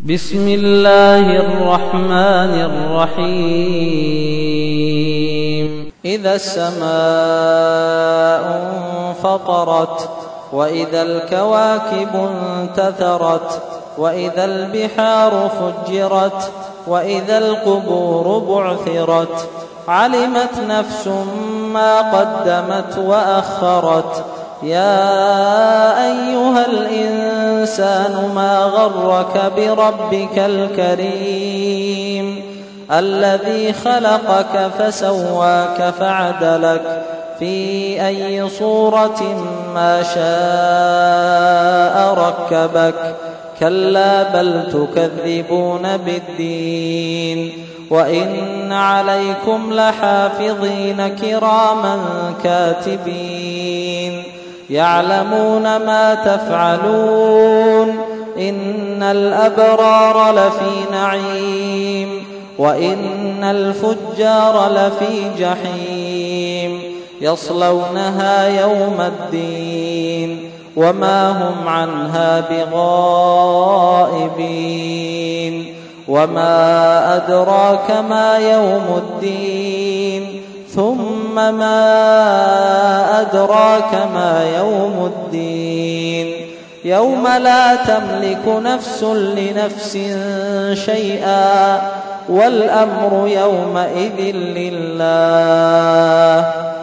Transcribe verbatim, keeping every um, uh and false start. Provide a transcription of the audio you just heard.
بسم الله الرحمن الرحيم إذا السماء انفطرت وإذا الكواكب انتثرت وإذا البحار فجرت وإذا القبور بعثرت علمت نفس ما قدمت وأخرت يا أيها الإنسان ما غرك بربك الكريم الذي خلقك فسواك فعدلك في أي صورة ما شاء ركبك كلا بل تكذبون بالدين وإن عليكم لحافظين كراما كاتبين يعلمون ما تفعلون إن الأبرار لفي نعيم وإن الفجار لفي جحيم يصلونها يوم الدين وما هم عنها بغائبين وما أدراك ما يوم الدين ثم ما أدراك ما يوم الدين يوم لا تملك نفس لنفس شيئا والأمر يومئذ لله